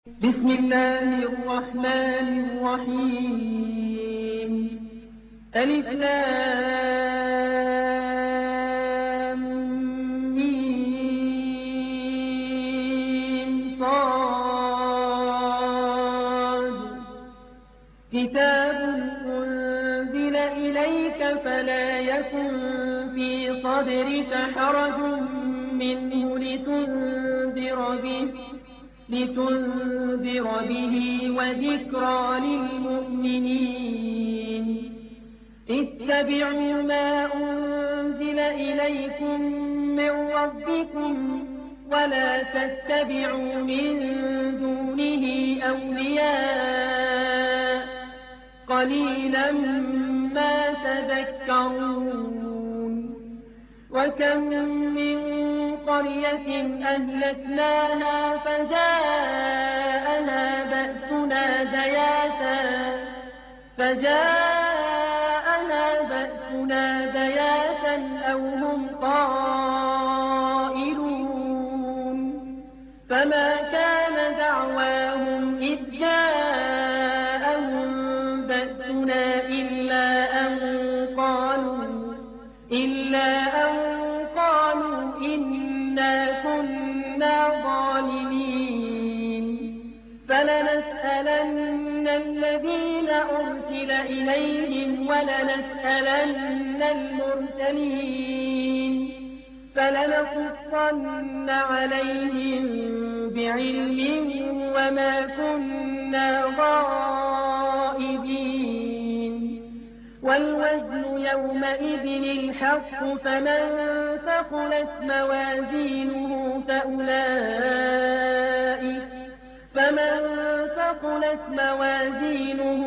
بسم الله الرحمن الرحيم. ألف لام ميم صاد. كتاب أنزل إليك فلا يكن في صدرك حرج منه لتنذر به وذكرى للمؤمنين. اتبعوا ما أنزل إليكم من ربكم ولا تتبعوا من دونه أولياء قليلا ما تذكرون. وكم من قرية أهلكناها فجاءنا بأسنا بياتا أو هم قائلون. فما كان دعواهم إذ جاءهم بأسنا إلا أن قالوا إنا كنا ظالمين. فلنسألن الذين أرسل إليهم ولنسألن المرسلين. فلنقصن عليهم بعلم وما كنا غائبين. والوزن يومئذ الحق فمن ثقلت موازينه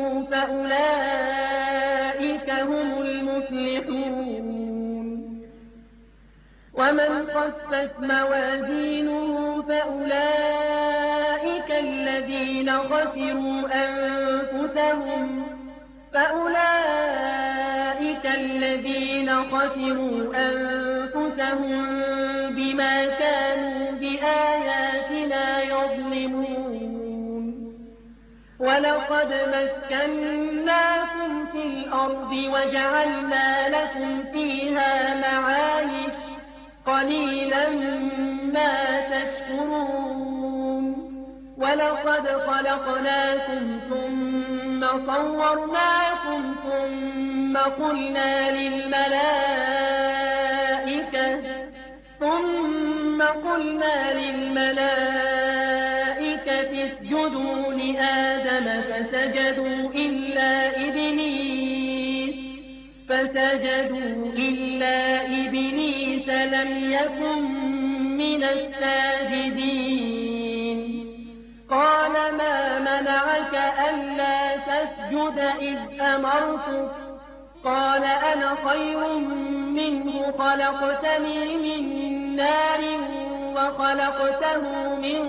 فأولئك هم المفلحون. ومن خفت موازينه فأولئك الذين خسروا أنفسهم بما كانوا بآياتنا يظلمون. ولقد مكناكم في الأرض وجعلنا لكم فيها معايش قليلا ما تشكرون. ولقد خلقناكم ثم صورناكم ثم قلنا للملائكة اسجدوا لآدم فسجدوا إلا إبليس لم يكن من الساجدين. قال ما منعك ألا تسجد إذ أمرتك؟ قال أنا خير منه خلقتني من نار وخلقته من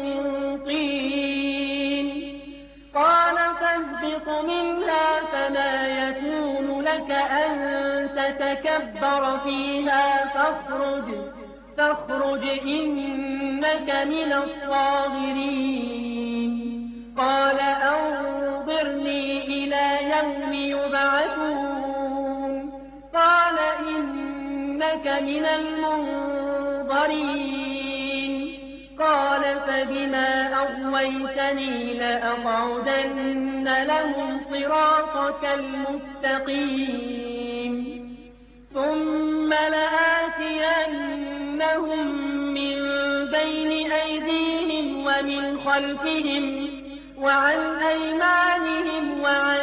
طين. قال فاهبط منها فما يكون لك أن تتكبر فيها فاخرج إنك من الصاغرين. قال أنظرني إلى يوم يبعثون. قال إنك من المنظرين. قال فبما أغويتني لأقعدن لهم صراطك المستقيم. ثم لآتينهم من بين أيديهم ومن خلفهم وعن أيمانهم وعن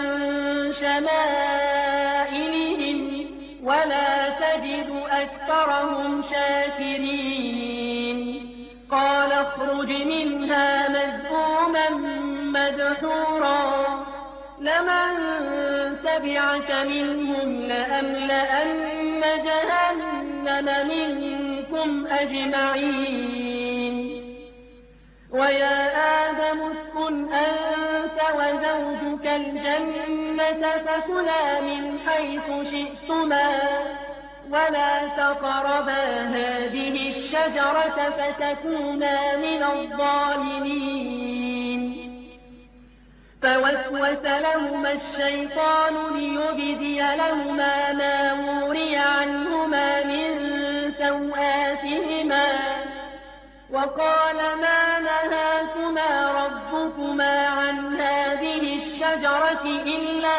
شمائلهم ولا تجد أكثرهم شاكرين. قال اخرج منها مذءوما مدحورا لمن تبعك منهم لأملأن جهنم منكم أجمعين. ويا آدم اسكن أنت وزوجك الجنة فكلا من حيث شئتما ولا تقربا هذه الشجرة فتكونا من الظالمين. فوسوس لهما الشيطان ليبدي لهما ما وري عنهما من سوآتهما وقال ما نهاكما ربكما عن هذه الشجرة إلا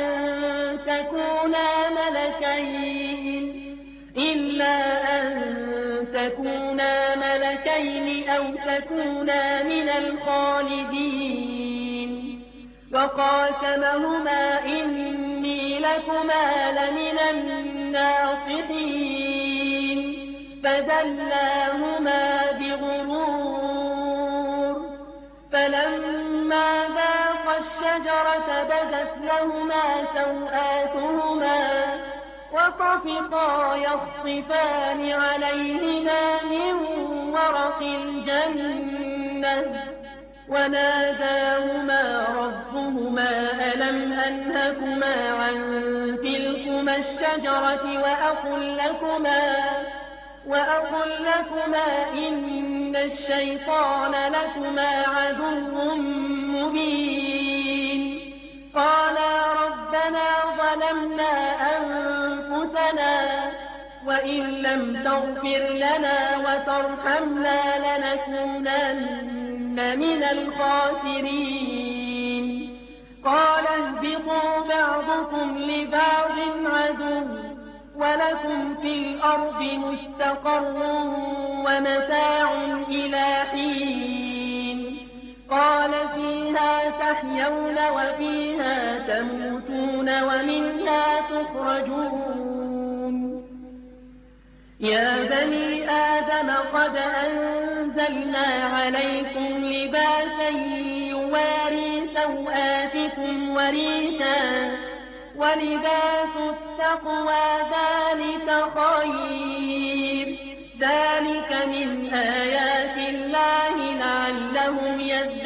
أن تكونا ملكين أو تكونا من الخالدين وقاسمهما إني لكما لمن الناصحين فدلاهما بغرور فلما ذاقا الشجرة بدت لهما سوآتهما وطفقا يخصفان عليهما من ورق الجنة وناداهما ربهما ألم أنهكما عن تلكما الشجرة وأقل لكما إن الشيطان لكما عدو مبين قالا ربنا ظلمنا أنفسنا وإن لم تغفر لنا وترحمنا لنكونن من الخاسرين قال اهبطوا بعضكم لبعض عدو ولكم في الأرض مستقر ومتاع إلى حين قال فيها تحيون وفيها تموتون ومنها تخرجون يا بني آدم قد أنزلنا عليكم لباسا يواري سوآتكم وريشا ولباس التقوى ذلك خير ذلك من آيات الله لعلهم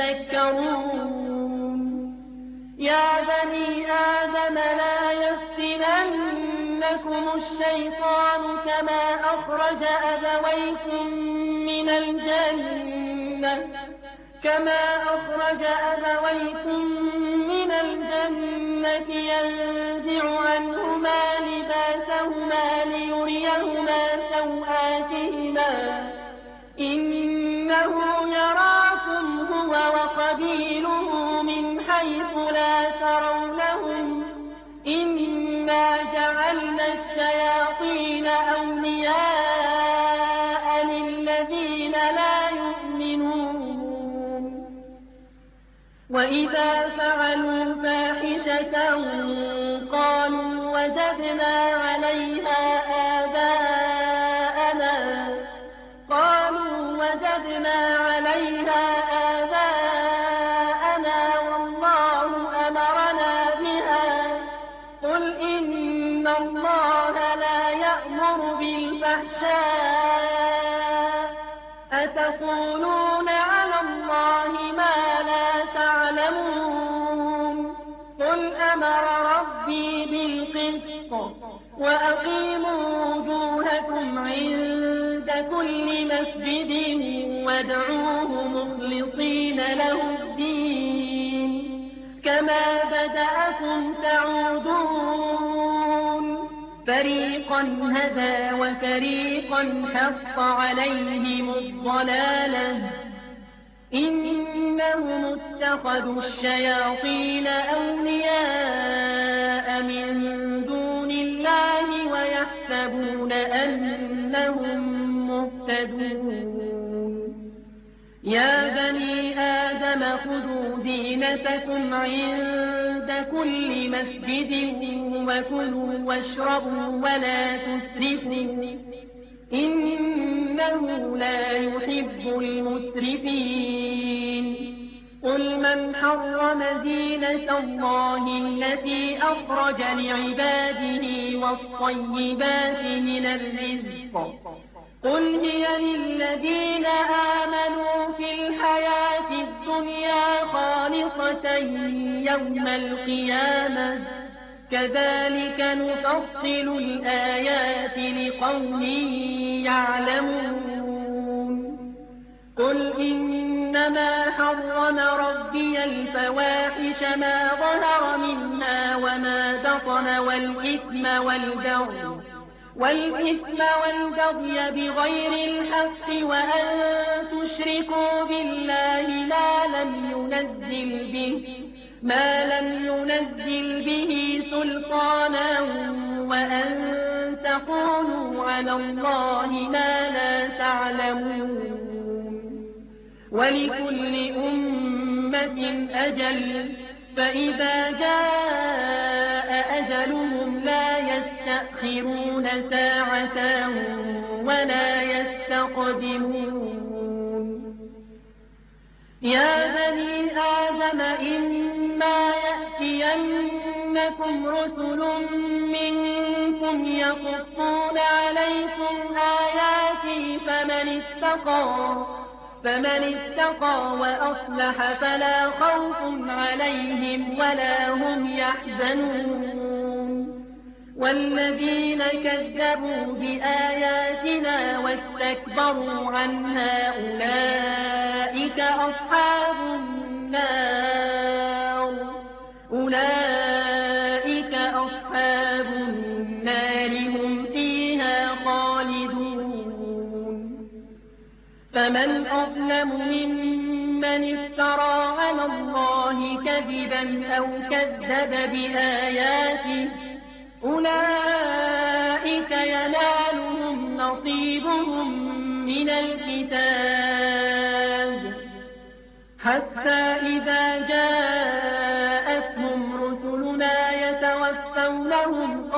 يذكرون يا بني آدم لا يفتننكم الشيطان كما أخرج أبويكم من الجنة ينزع عنهما لباسهما ليريهما سوآتهما إنه يراكم هو وقبيله من حيث لا ترونهم إنا جعلنا الشياطين أولياء للذين لا يؤمنون وإذا فعلوا فاحشة قالوا وجدنا عليها آباءنا والله أمرنا بها قل إن الله لا يأمر بالفحشاء أتقولون على الله ما لا تعلمون قل أمر ربي بالقسط وأقيموا وجوهكم عند كل مسجد وادعوه مخلصين له الدين كما بدأكم تعودون فريقا هدى وفريقا حق عليهم الضلالة إنهم اتخذوا الشياطين أولياء من دون الله ويحسبون أنهم مهتدون يا بني آدم خذوا زينتكم عند كل مسجد وكلوا واشربوا ولا تسرفوا إنه لا يحب المسرفين قل من حرم زينة الله التي أخرج لعباده والطيبات من الرزق قل هي للذين آمنوا في الحياة الدنيا خالصة يوم القيامة كذلك نفصل الآيات لقوم يعلمون قل إن إنما حرم ربي الفواحش ما ظهر منها وما بطن والإثم والبغي بغير الحق وأن تشركوا بالله ما لم ينزل به سلطانا وأن تقولوا على الله ما لا تعلمون ولكل أمة أجل فإذا جاء أجلهم لا يستأخرون ساعة ولا يستقدمون يا بني آدم إما يأتينكم رسل منكم يقصون عليكم آياتي فمن اتقى وأصلح فلا خوف عليهم ولا هم يحزنون والذين كذبوا بآياتنا واستكبروا عنها أولئك أصحاب النار هم فيها خالدون فمن أظلم ممن افترى على الله كذبا أو كذب بآياته أولئك ينالهم نصيبهم من الكتاب حتى إذا جاءتهم رسلنا يتوفونهم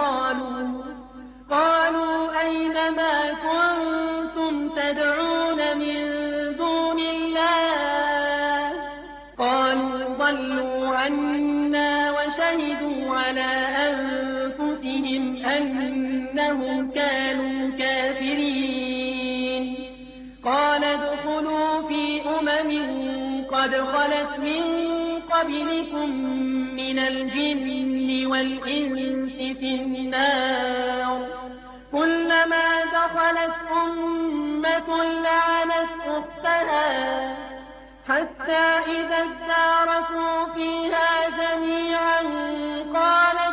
قالوا أين ما كنتم تدعون من دون الله قالوا ضلوا عنا وشهدوا على أنفسهم أنهم كانوا كافرين قال ادخلوا في قد خلت من قبلكم من الجن والإنس في النار كلما دخلت أمة لعنت أختها حتى إذا اداركوا فيها جميعا قالت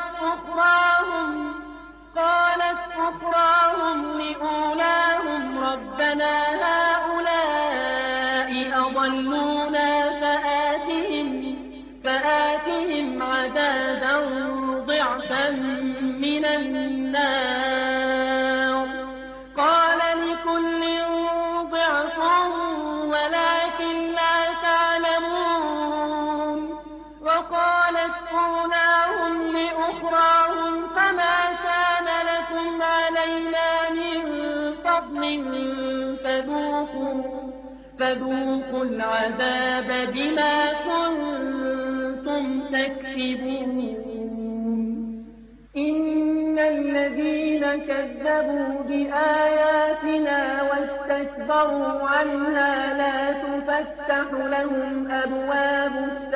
أخراهم لأولاهم ربنا هؤلاء أضلونا فآتهم عذابا ضعفا من النار قال لكل ضعف ولكن لا تعلمون وقالت أولاهم لأخراهم فما كان لكم علينا من فضل فذوقوا العذاب بما كنتم تكسبون إن الذين كذبوا بآياتنا واستكبروا عنها لا تفتح لهم أبواب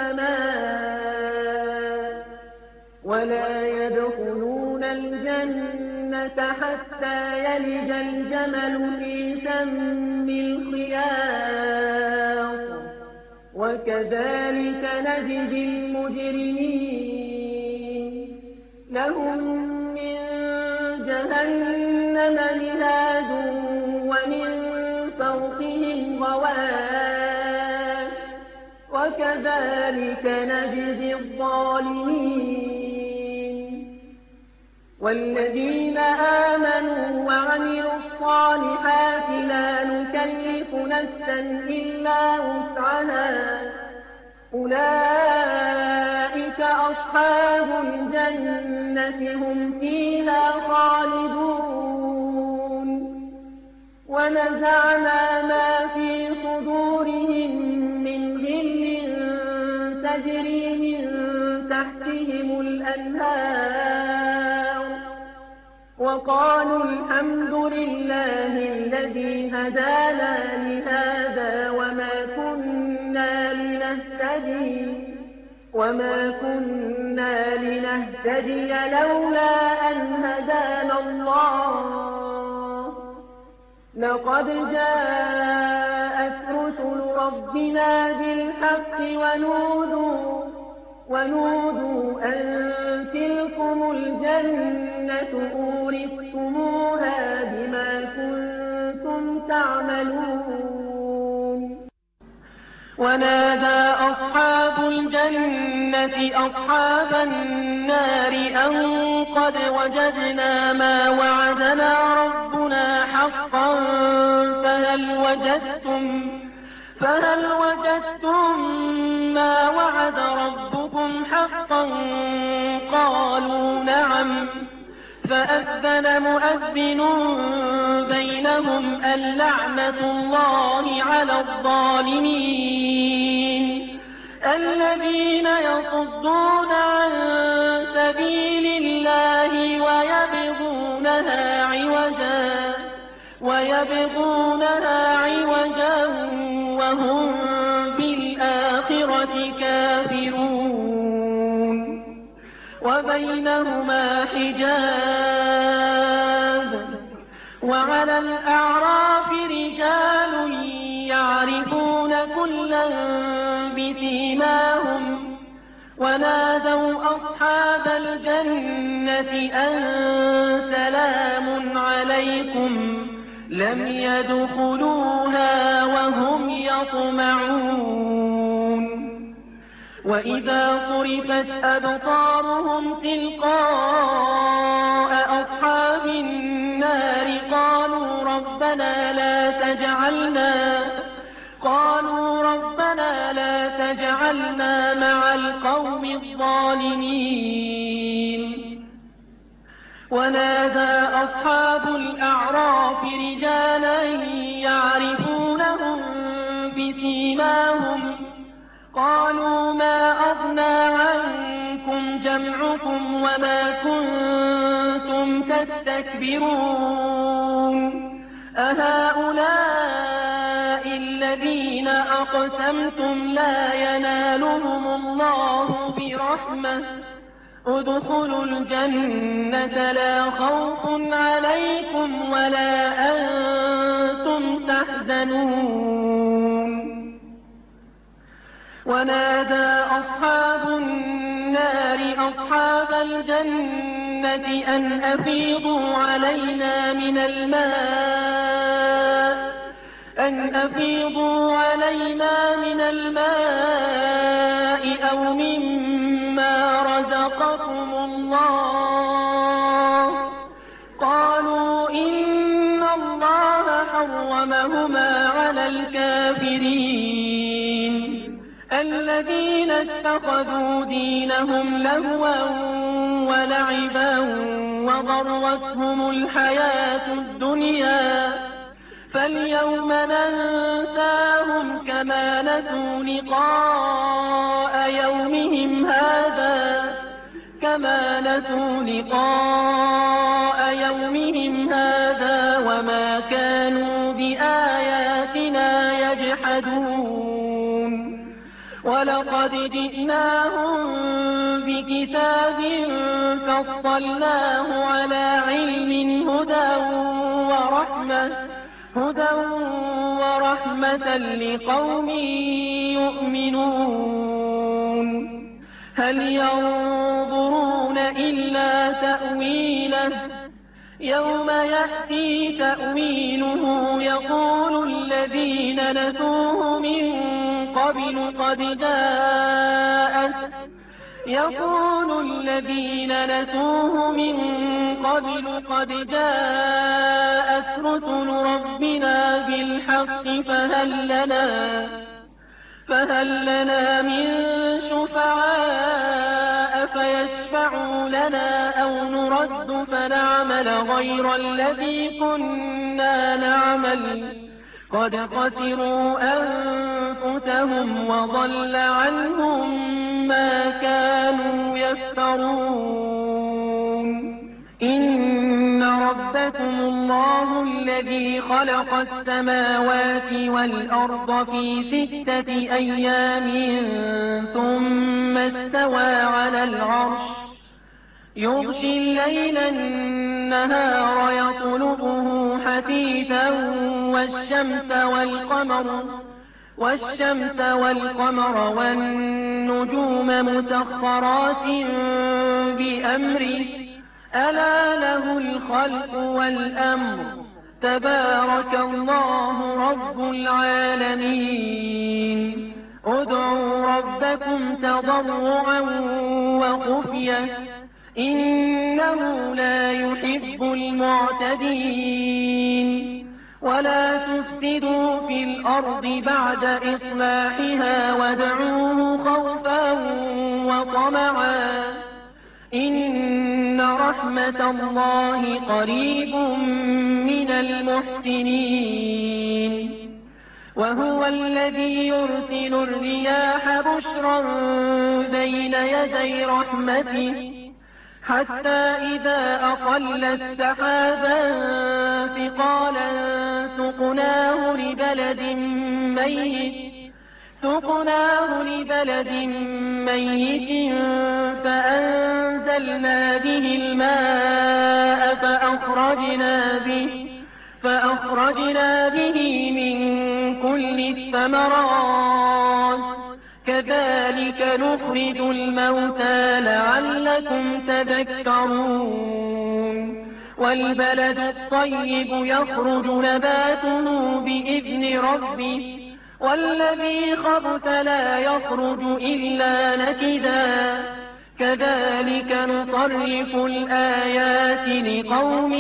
السماء ولا يدخلون الجنة حتى يلج الجمل في سم الخياط وكذلك نجزي المجرمين لهم من جهنم مهاد ومن فوقهم غواش وكذلك نجزي الظالمين والذين آمنوا وعملوا الصالحات لا نكلف نفسا إلا وسعها أولئك أصحاب الجنة هم فيها خالدون ونزعنا ما في صدورهم من غل تجري من تحتهم الأنهار وقالوا الحمد لله الذي هدانا لهذا وما كنا لنهتدي لولا أن هدانا الله لقد جاءت رسل ربنا بالحق ونودوا أن تلكم الجنة أورثتموها بما كنتم تعملون ونادى أصحاب الجنة أصحاب النار أن قد وجدنا ما وعدنا ربنا حقا فهل وجدتم ما وعد ربكم حقا قالوا نعم فأذن مؤذن بينهم اللعنة الله على الظالمين الذين يصدون عن سبيل الله ويبغونها عوجا وهم بالآخرة كافرون وبينهما حجاب وعلى الأعراف رجال يعرفون كلا بسيماهم ونادوا أصحاب الجنة أن سلام عليكم لم يدخلوها وهم يطمعون وإذا صرفت أبصارهم تلقاء أصحاب النار قالوا ربنا لا تجعلنا مع القوم الظالمين ونادى أصحاب الأعراف رجالا يعرفونهم بسيماهم قالوا ما أغنى عنكم جمعكم وما كنتم تستكبرون أهؤلاء الذين أقسمتم لا ينالهم الله برحمة ادخلوا الجنة لا خوف عليكم ولا أنتم تحزنون ونادى أصحاب النار أصحاب الجنة أن أفيضوا علينا من الماء أو مما رزقكم الله قالوا إن الله حرمهما على الكافرين الذين اتخذوا دينهم لهوا ولعبا وغرتهم الحياة الدنيا فاليوم ننساهم كما نسوا لقاء يومهم هذا وما كانوا بآياتنا يجحدون ولقد جئناهم بكتاب فصلناه على علم هدى ورحمة لقوم يؤمنون هل ينظرون إلا تأويله يوم يأتي تأويله يقول الذين نسوه من قبل قد جاءت رسل ربنا بالحق فهل لنا من شفعاء فيشفعوا لنا أو نرد فنعمل غير الذي كنا نعمل قد خسروا أنفسهم وضل عنهم ما كانوا يفترون إن ربكم الله الذي خلق السماوات والأرض في 6 أيام ثم استوى على العرش يغشي الليل النهار والشمس والقمر والنجوم مسخرات بأمره ألا له الخلق والأمر تبارك الله رب العالمين ادعوا ربكم تضرعا وخفية إنه لا يحب المعتدين ولا تفسدوا في الأرض بعد إصلاحها وادعوه خوفا وطمعا إن رحمة الله قريب من المحسنين وهو الذي يرسل الرياح بشرا بين يدي رحمته حتى إذا أقلت سحابا ثقالا سقناه لبلد ميت فأنزلنا به الماء فأخرجنا به من كل الثمرات كذلك نخرج الموتى لعلكم تذكرون والبلد الطيب يخرج نباته بإذن ربه والذي خبث لا يخرج إلا نكدا كذلك نصرف الآيات لقوم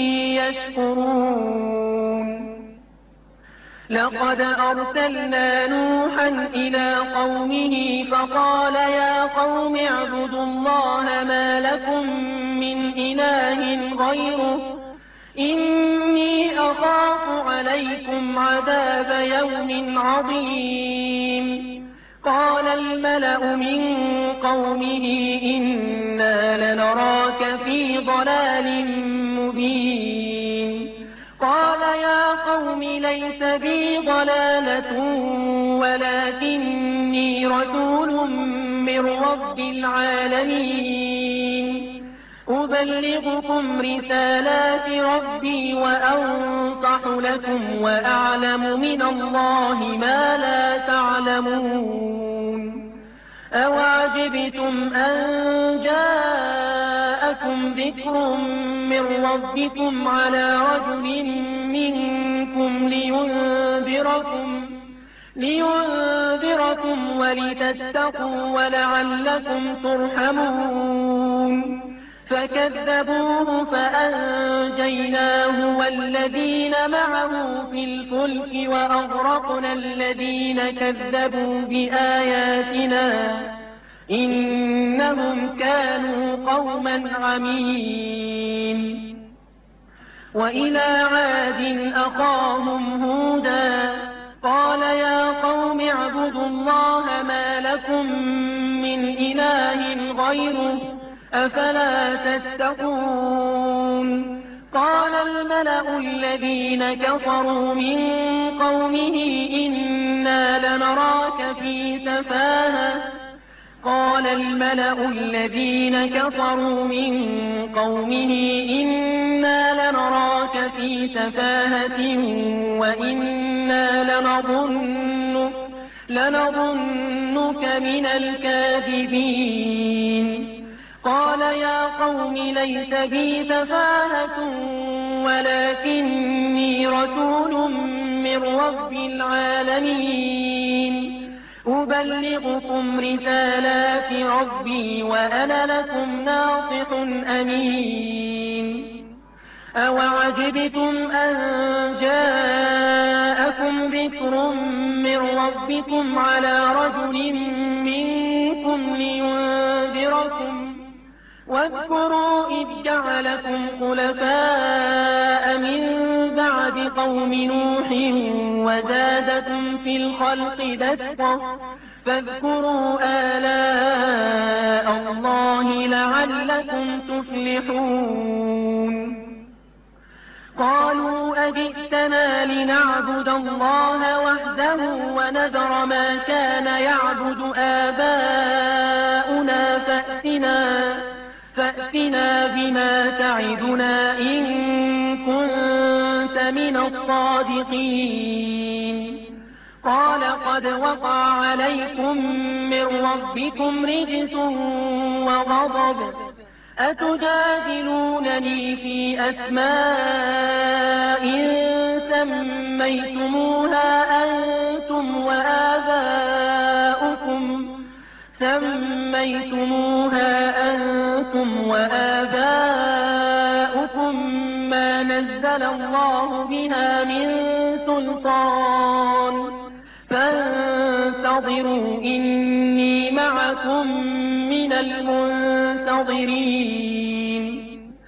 يشكرون لقد أرسلنا نوحا إلى قومه فقال يا قوم اعبدوا الله ما لكم من إله غيره إني أخاف عليكم عذاب يوم عظيم قال الملأ من قومه إنا لنراك في ضلال مبين قال يا قوم ليس بي ضلالة ولكني رسول من رب العالمين أبلغكم رسالات ربي وأنصح لكم وأعلم من الله ما لا تعلمون أوعجبتم أن جاءكم ذكر من ربكم على رجل منكم لينذركم ولتتقوا ولعلكم ترحمون فكذبوه فأنجيناه والذين معه في الفلك وأغرقنا الذين كذبوا بآياتنا إنهم كانوا قوما عمين وإلى عاد أخاهم هودا قال يا قوم اعبدوا الله ما لكم من إله غيره أفلا تتقون قال الملأ الذين كفروا من قومه إنا لنراك في سفاهة وإنا لنظنك من الكاذبين قال يا قوم ليس بي سفاهة ولكني رسول من رب العالمين أبلغكم رسالات ربي وأنا لكم ناصح أمين أوعجبتم أن جاءكم ذكر من ربكم على رجل منكم لينذركم واذكروا إذ جعلكم خلفاء من بعد قوم نوح وزادكم في الخلق بسطة فاذكروا آلاء الله لعلكم تفلحون قالوا أجئتنا لنعبد الله وحده ونذر ما كان يعبد آباؤنا فأتنا بما تعدنا إن كنت من الصادقين قال قد وقع عليكم من ربكم رجس وغضب أتجادلونني في أسماء سميتموها أنتم وآباؤكم ما نزل الله بها من سلطان فانتظروا إني معكم من المنتظرين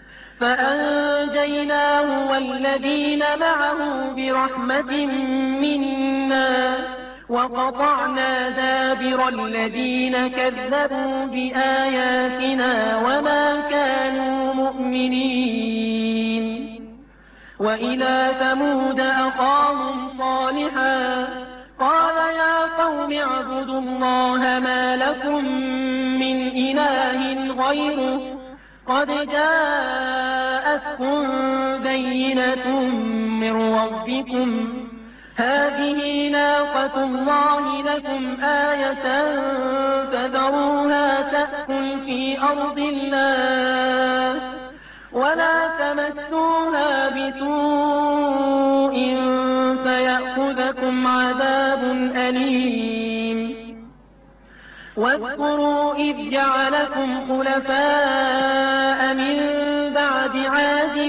فأنجيناه والذين معه برحمة منا وقطعنا دابر الذين كذبوا بآياتنا وما كانوا مؤمنين وإلى ثمود أخاهم صالحا قال يا قوم اعبدوا الله ما لكم من إله غيره قد جاءتكم بينة من ربكم هذه ناقة الله لكم آية فذروها تأكل في أرض الله ولا تمسوها بسوء فيأخذكم عذاب أليم واذكروا إذ جعلكم خلفاء من بعد عاد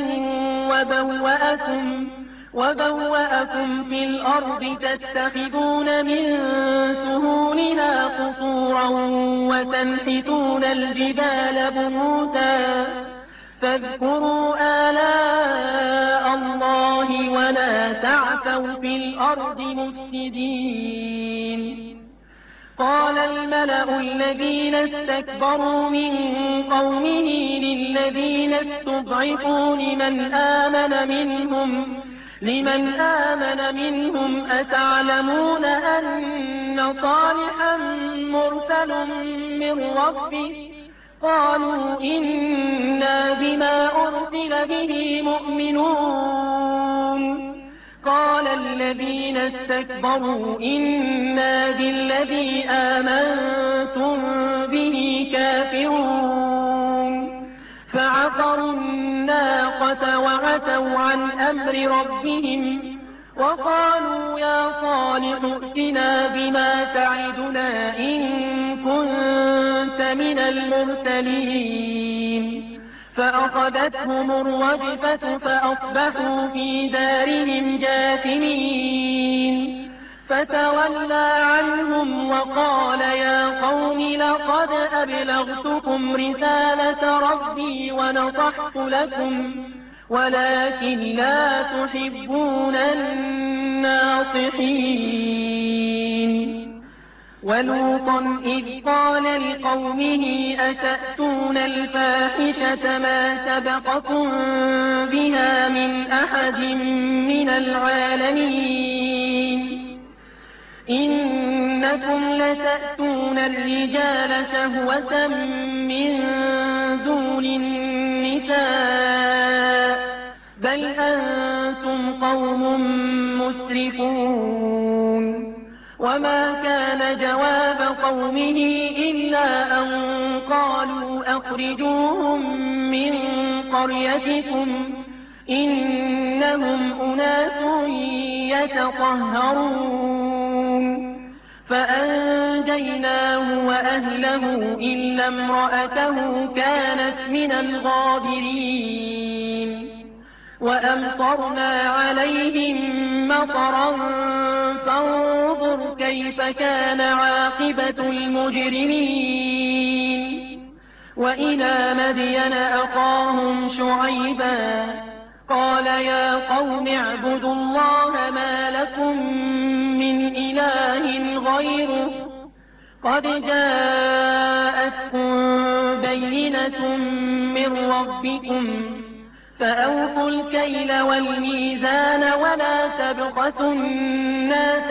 وبوأكم في الأرض تتخذون من سهولها قصورا وتنحتون الجبال بيوتا فاذكروا آلاء الله ولا تعثوا في الأرض مفسدين قال الملأ الذين استكبروا من قومه للذين استضعفوا لمن آمن منهم أتعلمون أن صالحا مرسل من ربه قالوا إنا بما أرسل به مؤمنون قال الذين استكبروا إنا بالذي آمنتم به كافرون فعقروا الناقة وعتوا عن أمر ربهم وقالوا يا صالح ائتنا بما تعدنا إن كنت من المرسلين فأخذتهم الرجفة فأصبحوا في دارهم جاثمين فتولى عنهم وقال يا قوم لقد أبلغتكم رسالة ربي ونصحت لكم ولكن لا تحبون الناصحين ولوطا إذ قال لقومه أتأتون الفاحشة ما سبقكم بها من أحد من العالمين إنكم لتأتون الرجال شهوة من دون النساء بل أنتم قوم مسرفون وما كان جواب قومه إلا أن قالوا أخرجوهم من قريتكم إنهم أناس يتطهرون فأنجيناه وأهله إلا امرأته كانت من الغابرين وأمطرنا عليهم مطرا فانظر كيف كان عاقبة المجرمين وإلى مدين أخاهم شعيبا قال يا قوم اعبدوا الله ما لكم من إله غيره قد جاءتكم بينة من ربكم فأوفوا الكيل والميزان ولا تبخسوا الناس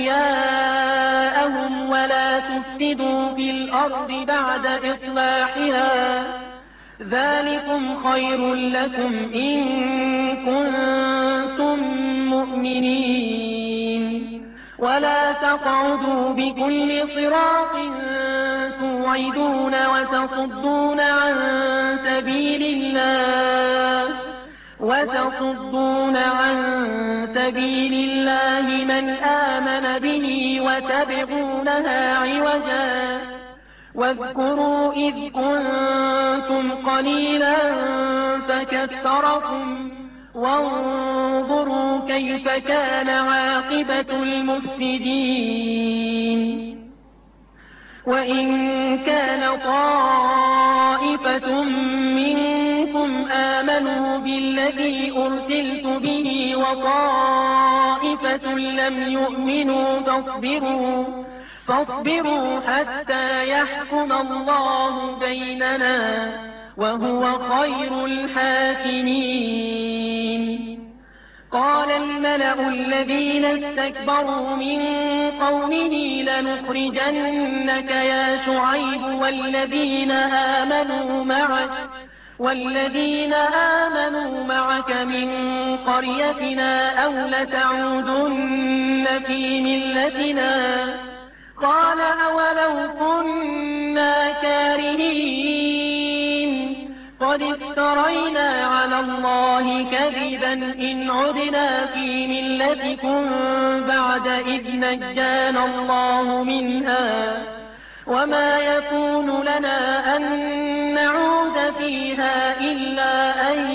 أشياءهم ولا تفسدوا في الأرض بعد إصلاحها ذلكم خير لكم إن كنتم مؤمنين ولا تقعدوا بكل صراط توعدون وتصدون عن سبيل الله من آمن به وتبغونها عوجا. واذكروا إذ كنتم قليلا فكثركم وانظروا كيف كان عاقبة المفسدين. وإن كان طائفة منكم آمنوا بالذي أرسلت به وطائفة لم يؤمنوا فاصبروا حتى يحكم الله بيننا وهو خير الحاكمين. قال الملأ الذين استكبروا من قومه لنخرجنك يا شعيب والذين آمنوا معك من قريتنا أو لتعودن في ملتنا. قال أولو كنا كارهين قد افترينا على الله كذبا إن عدنا في ملتكم بعد إذ نجانا الله منها وما يكون لنا أن نعود فيها إلا أن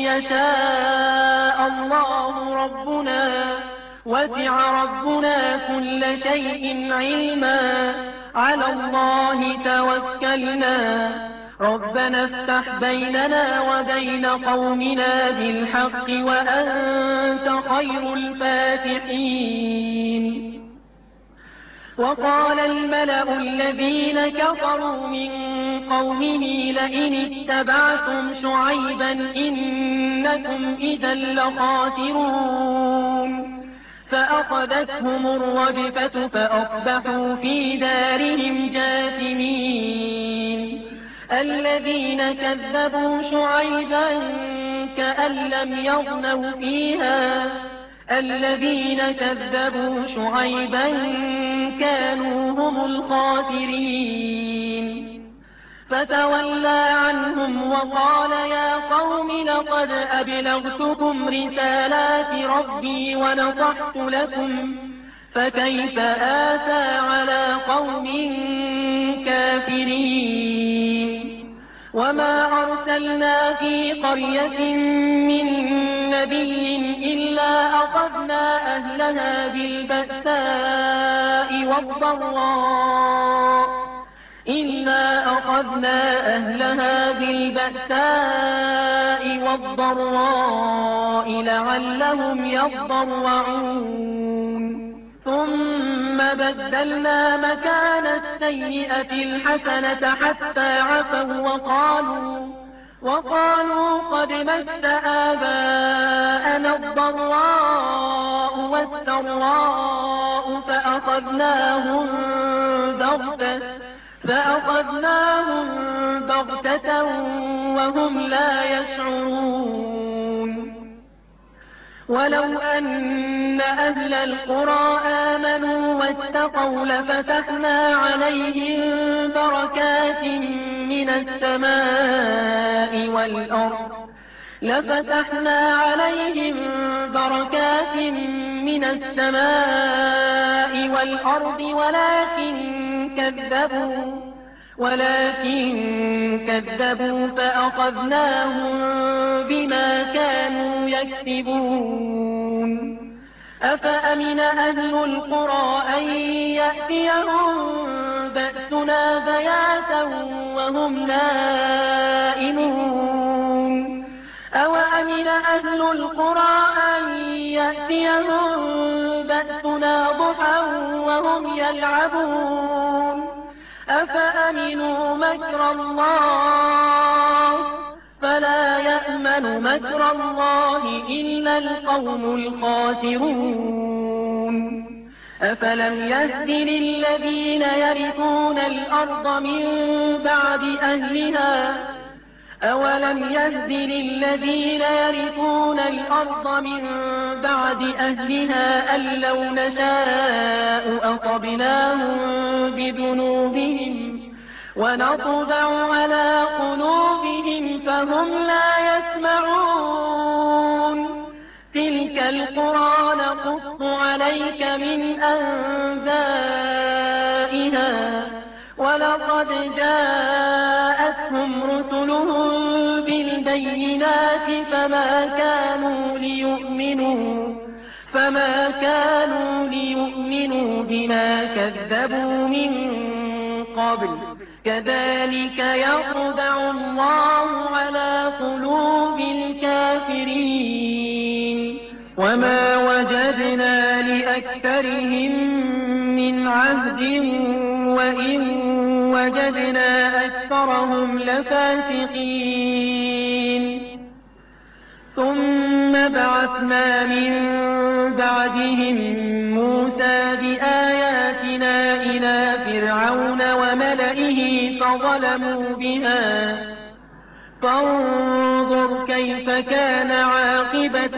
يشاء الله ربنا وسع ربنا كل شيء علما على الله توكلنا ربنا افتح بيننا وبين قومنا بالحق وأنت خير الفاتحين. وقال الملأ الذين كفروا من قومه لئن اتبعتم شعيبا إنكم إذا لخاسرون. فأخذتهم الرجفة فأصبحوا في دارهم جاثمين. الذين كذبوا شعيبا كأن لم يغنوا فيها الذين كذبوا شعيبا كانوا هم الخاسرين. فتولى عنهم وقال يا قوم لقد أبلغتكم رسالات ربي ونصحت لكم فكيف آسى على قوم كافرين. وما أرسلنا في قرية من نبي إلا أخذنا أهلها بالبأساء والضراء لعلهم يضرعون. ثم بدلنا مكان السيئة الحسنة حتى عفوا وقالوا قد مس آباءنا الضراء والسراء فأخذناهم بغتة وهم لا يشعرون. ولو أن أهل القرى آمنوا واتقوا لفتحنا عليهم بركات من السماء والأرض ولكن كذبوا فأخذناهم بما كانوا يكسبون. أفأمن أهل القرى أن يأتيهم بأسنا بياتا وهم نائمون أوأمن أهل القرى أن يأتيهم بأسنا ضحى وهم يلعبون أفأمنوا مكر الله فلا يأمن مكر الله إلا القوم الخاسرون. أفلم يهد للذين يرثون الأرض من بعد أهلها أولم يهد للذين يرثون الأرض من بعد أهلها أن لو نشاء أصبناهم بذنوبهم ونطبع على قلوبهم فهم لا يسمعون تلك القرى نقص عليك من أنبائها ولقد جاءتهم رسلهم بالبينات فما كانوا ليؤمنوا بما كذبوا من قبل كذلك يطبع الله على قلوب الكافرين وما وجدنا لأكثرهم من عهد وإن وجدنا أكثرهم لفاسقين ثم بعثنا من بعدهم موسى بآياتنا إلى فرعون وملئه فظلموا بها فانظر كيف كان عاقبة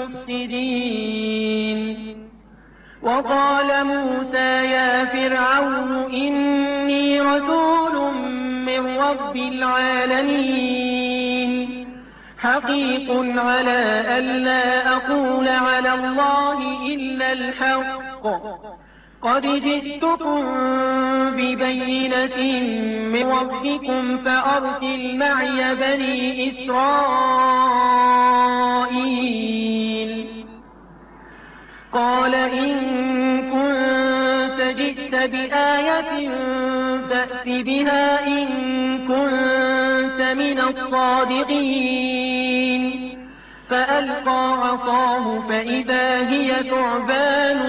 المفسدين وقال موسى يا فرعون إني رسول من رب العالمين حقيق على ألا أقول على الله إلا الحق قد جئتكم ببينة من ربكم فأرسل معي بني إسرائيل قال إن كنت جئت بآية فأت بها إن كنت من الصادقين فألقى عصاه فإذا هي ثعبان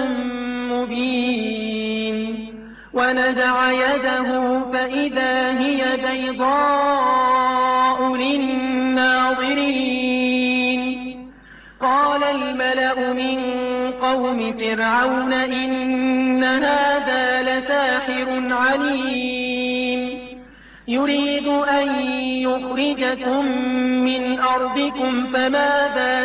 مبين ونزع يده فإذا هي بيضاء للناظرين قال الملأ من قوم فرعون إن هذا لساحر عليم يريد أن يخرجكم من أرضكم فماذا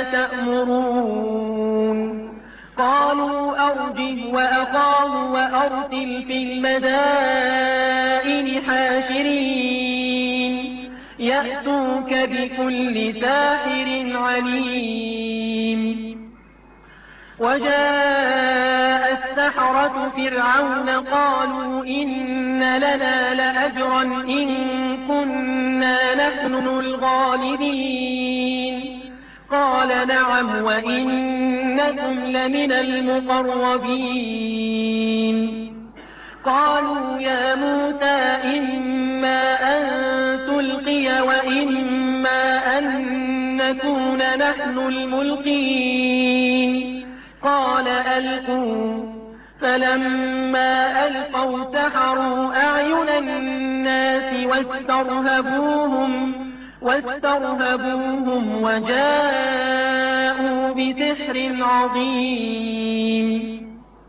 تأمرون قالوا أرجه وأخاه وأرسل في المدائن حاشرين يأتوك بكل ساحر عليم وجاء السحرة فرعون قالوا إن لنا لأجرا إن كنا نحن الغالبين قال نعم وإنكم لمن المقربين قالوا يا موسى إما أن تلقي وإما أن نكون نحن الملقين قال ألقوا فلما ألقوا سحروا أعين الناس واسترهبوهم وجاءوا بسحر عظيم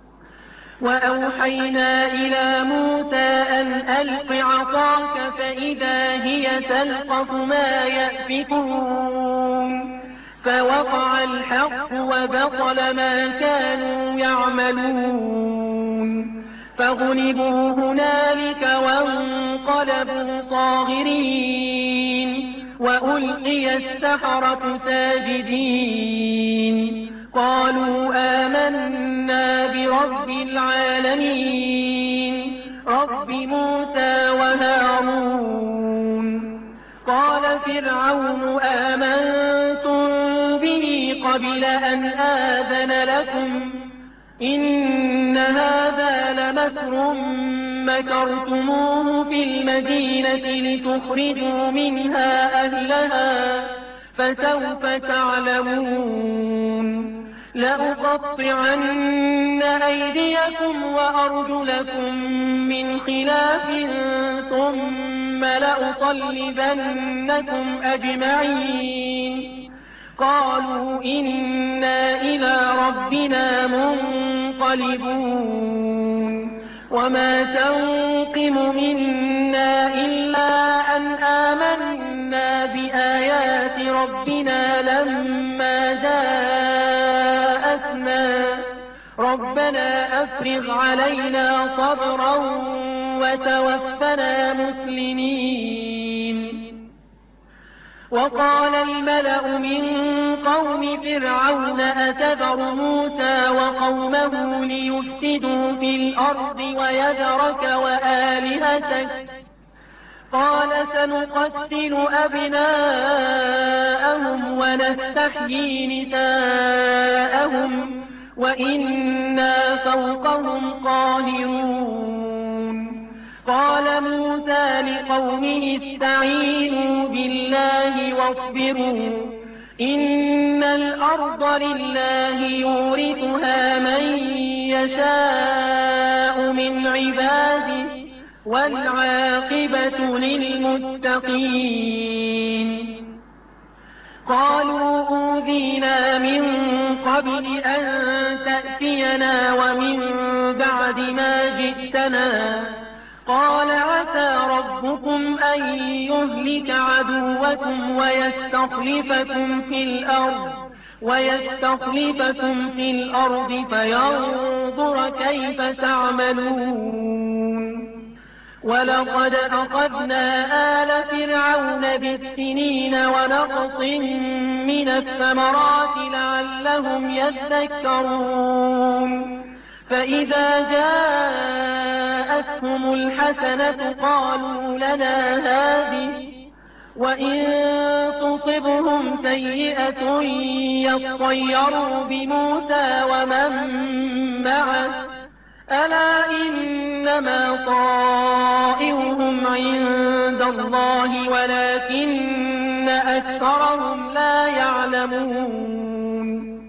وأوحينا إلى موسى أن ألق عصاك فإذا هي تلقف ما يأفكون فوقع الحق وبطل ما كانوا يعملون فغلبوا هنالك وانقلبوا صاغرين وألقي السحرة ساجدين قالوا آمنا برب العالمين رب موسى وهارون قال فرعون آمنتم به قبل أن آذن لكم إن هذا لمكر مكرتموه في المدينة لتخرجوا منها أهلها فسوف تعلمون لأقطعن أيديكم وأرجلكم من خلاف ثم لأصلبنكم أجمعين قالوا إنا إلى ربنا منقلبون وما تنقم منا إلا أن آمنا بآيات ربنا لما جاءتنا ربنا أفرغ علينا صبرا وتوفنا مسلمين. وقال الملأ من قوم فرعون أتذر موسى وقومه ليفسدوا في الأرض ويذرك وآلهتك قال سنقتل أبناءهم ونستحيي نساءهم وإنا فوقهم قاهرون. قال موسى لقومه استعينوا بالله واصبروا إن الأرض لله يورثها من يشاء من عباده والعاقبة للمتقين. قالوا أوذينا من قبل أن تأتينا ومن بعد ما جئتنا قال عسى ربكم أن يهلك عدوكم ويستخلفكم في الأرض فينظر كيف تعملون. ولقد أخذنا آل فرعون بالسنين ونقص من الثمرات لعلهم يذكرون. فإذا جاءتهم الحسنة قالوا لنا هذه وإن تصبهم سيئة يطيروا بموسى ومن معه ألا إنما طائرهم عند الله ولكن أكثرهم لا يعلمون.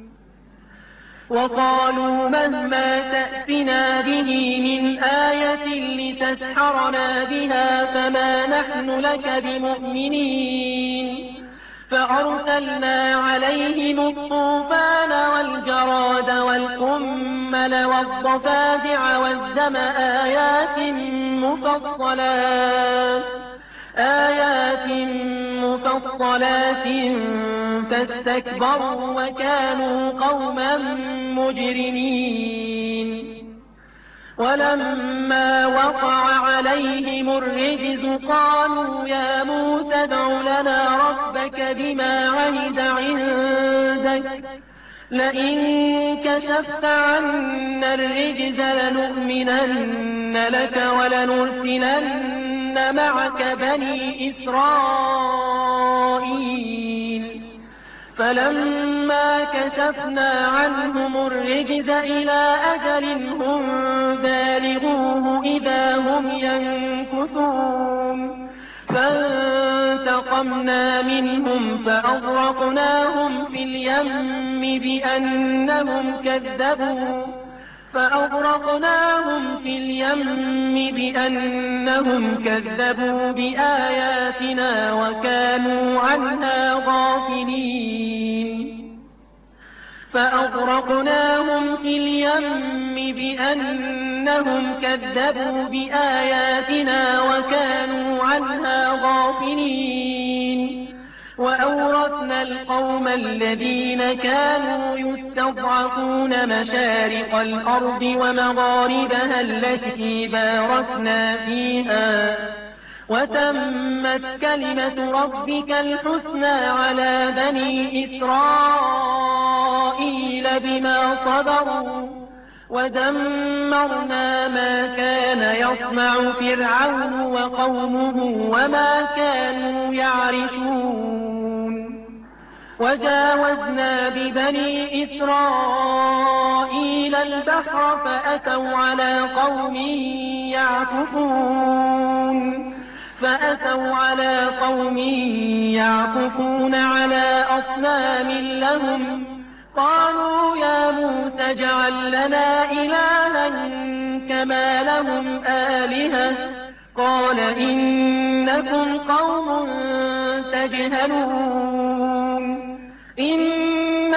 وقالوا مهما تأتنا به من آية لتسحرنا بها فما نحن لك بمؤمنين. فأرسلنا عليهم الطوفان والجراد والقمل والضفادع والدم آيات مفصلات فاستكبروا وكانوا قوما مجرمين. ولما وقع عليهم الرجز قالوا يا موسى ادع لنا ربك بما عهد عندك لئن كشفت عنا الرجز لنؤمنن لك ولنرسلن معك بني إسرائيل. فلما كشفنا عنهم الرجز إلى أجل هم بالغوه إذا هم ينكثون. فانتقمنا منهم فأغرقناهم في اليم بأنهم كذبوا بآياتنا وكانوا عنها غافلين. وأورثنا القوم الذين كانوا يستضعفون مشارق الأرض ومغاربها التي باركنا فيها وتمت كلمة ربك الحسنى على بني إسرائيل بما صبروا ودمرنا ما كان يصنع فرعون وقومه وما كانوا يعرشون. وجاوزنا ببني إسرائيل البحر فأتوا على قوم يعكفون على أصنام لهم قالوا يا موسى اجعل لنا إلها كما لهم آلهة قال إنكم قوم تجهلون. إن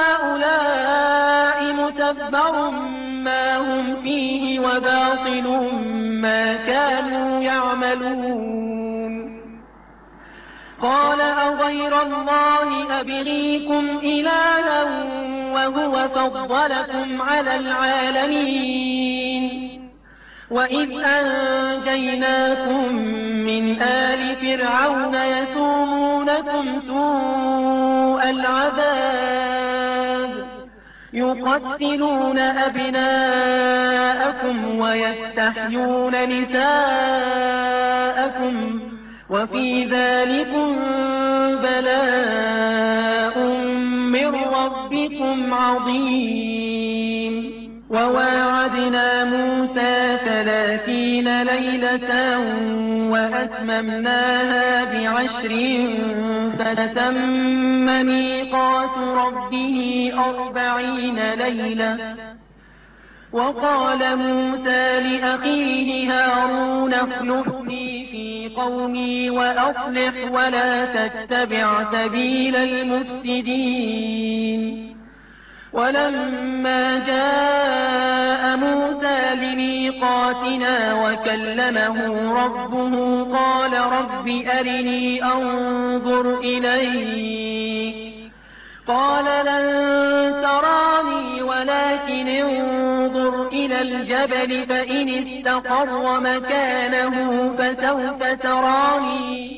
هؤلاء متبر ما هم فيه وباطل ما كانوا يعملون. قال أغير أغير الله أبغيكم إلها وهو فضلكم على العالمين وإذ أنجيناكم من آل فرعون يسومونكم سوء العذاب يقتلون أبناءكم ويستحيون نساءكم وفي ذلكم بلاء من ربكم عظيم وواعدنا موسى 30 ليلة وأتممناها ب10 فتم ميقات ربه 40 ليلة وقال موسى لأخيه هارون اخلفني في قومي وأصلح ولا تتبع سبيل المفسدين ولما جاء موسى لميقاتنا وكلمه ربه قال رب أرني أنظر إليك قال لن تراني ولكن انظر إلى الجبل فإن استقر مكانه فسوف تراني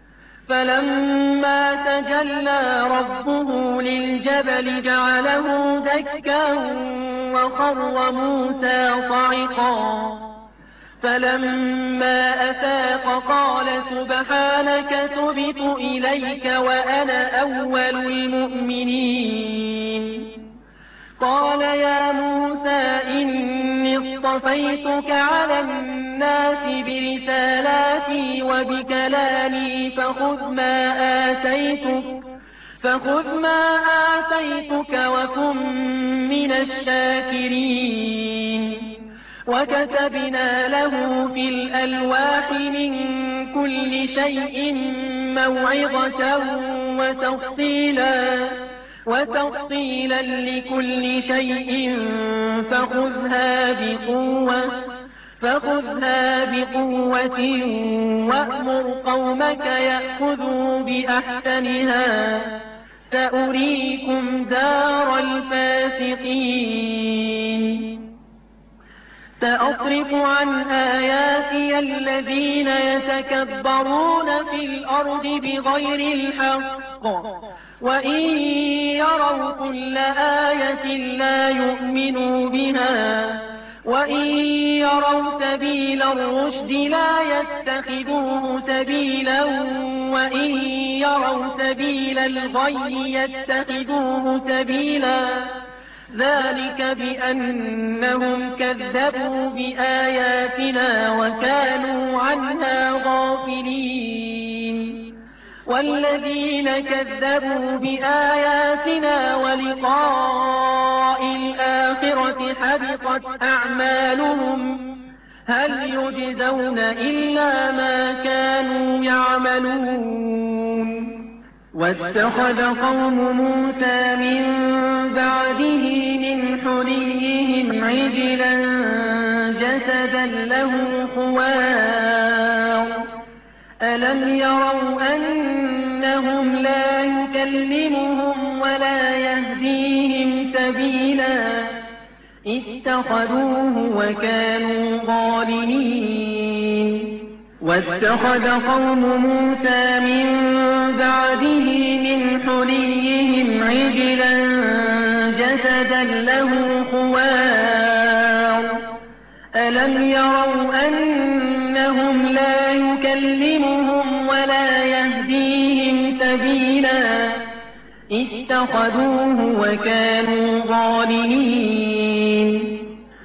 فلما تجلى ربه للجبل جعله دكا وخر موسى صعقا فلما أفاق قال سبحانك تبت إليك وأنا أول المؤمنين قال يا موسى إني اصطفيتك على الناس برسالاتي وبكلامي فخذ ما آتيتك وكن من الشاكرين وكتبنا له في الألواح من كل شيء موعظة وتفصيلا لكل شيء فخذها بقوة وأمر قومك يأخذوا بأحسنها سأريكم دار الفاسقين سأصرف عن آياتي الذين يتكبرون في الأرض بغير الحق وإن يروا كل آية لا يؤمنوا بها وإن يروا سبيل الرشد لا يتخذوه سبيلا وإن يروا سبيل الغي يتخذوه سبيلا ذلك بأنهم كذبوا بآياتنا وكانوا عنها غافلين والذين كذبوا بآياتنا ولقاء الآخرة حبطت أعمالهم هل يجزون إلا ما كانوا يعملون واتخذ قوم موسى من بعده من حليهم عجلا جسدا له خوار ألم يروا أنهم لا يكلمهم ولا يهديهم سبيلا اتخذوه وكانوا ظالمين واتخذ قوم موسى من بعده من حليهم عجلا جسدا له خوار ألم يروا أنهم لا يكلمهم ولا يهديهم سبيلا اتخذوه وكانوا ظالمين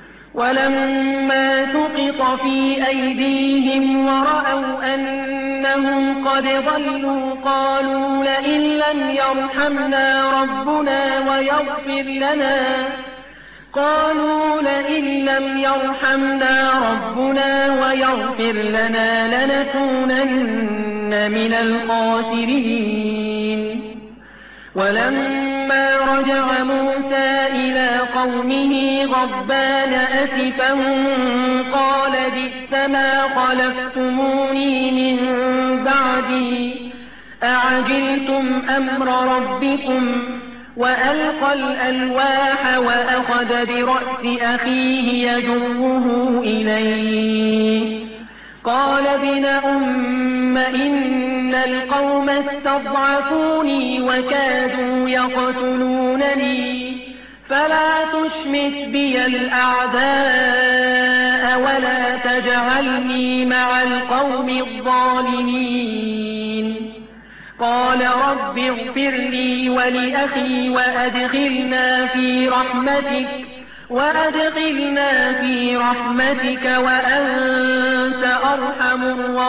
ولما سقط في أيديهم ورأوا أنهم قد ضلوا قالوا لئن لم يرحمنا ربنا ويغفر لنا لنكونن من الخاسرين ولما رجع موسى إلى قومه غضبان أسفا قال بئس ما خلفتموني من بعدي أعجلتم أمر ربكم وألقى الألواح وأخذ برأس أخيه يجره إليه قال ابن أم إن القوم استضعفوني وكادوا يقتلونني فلا تشمت بي الأعداء ولا تجعلني مع القوم الظالمين قال رب اغفر لي ولأخي وأدخلنا في رحمتك وأنت أرحم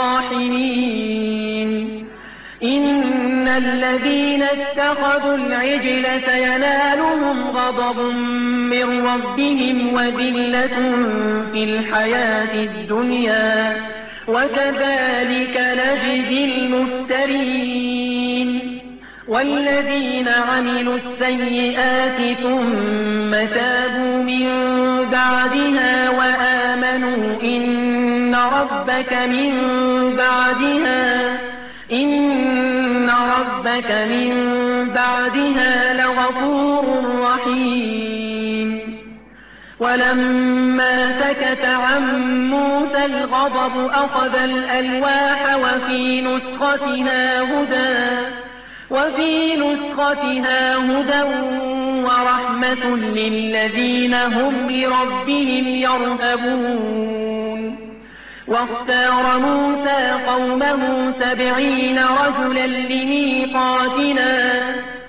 الراحمين إن الذين اتخذوا العجل سينالهم غضب من ربهم وذلة في الحياة الدنيا وكذلك نجزي المفترين والذين عملوا السيئات ثم تابوا من بعدها وآمنوا إن ربك من بعدها لغفور رحيم ولما سكت عن موسى الغضب أخذ الألواح وفي نسختها هدى ورحمة للذين هم لربهم يرهبون واختار موسى قومه 70 رجلا لميقاتنا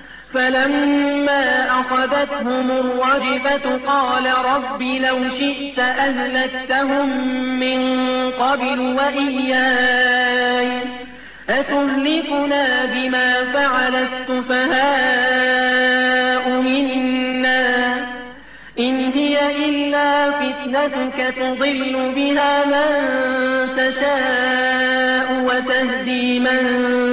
فلما أخذتهم الرجفة قال رب لو شئت أهلكتهم من قبل وإياي أتهلكنا بما فعل السفهاء منا إن هي إلا فتنتك تضل بها من تشاء وتهدي من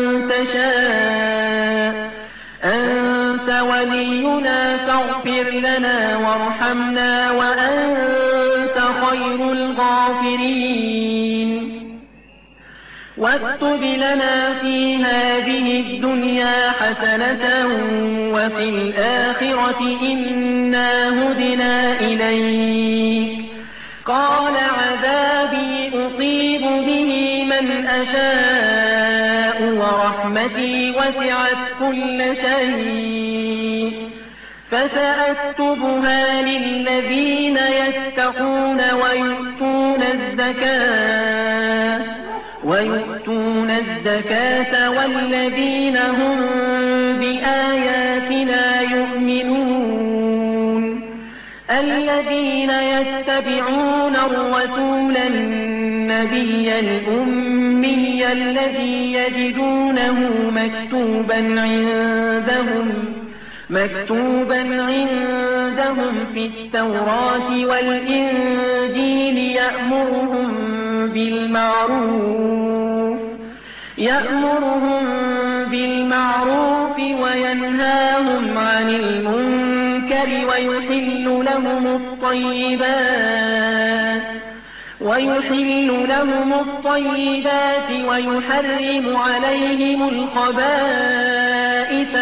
تشاء أنت ولينا فاغفر لنا وارحمنا وأنت خير الغافرين واكتب لنا في هذه الدنيا حسنة وفي الآخرة إنا هدنا إليك قال عذابي أصيب به من أشاء ورحمتي وسعت كل شيء فسأكتبها للذين يتقون ويؤتون الزكاة والذين هم بآياتنا يؤمنون الذين يتبعون الرسول النبي الأمي الذي يجدونه مكتوبا عندهم في التوراة والإنجيل يأمرهم بالمعروف وينهاهم عن المنكر ويحل لهم الطيبات ويحرم عليهم الخبائث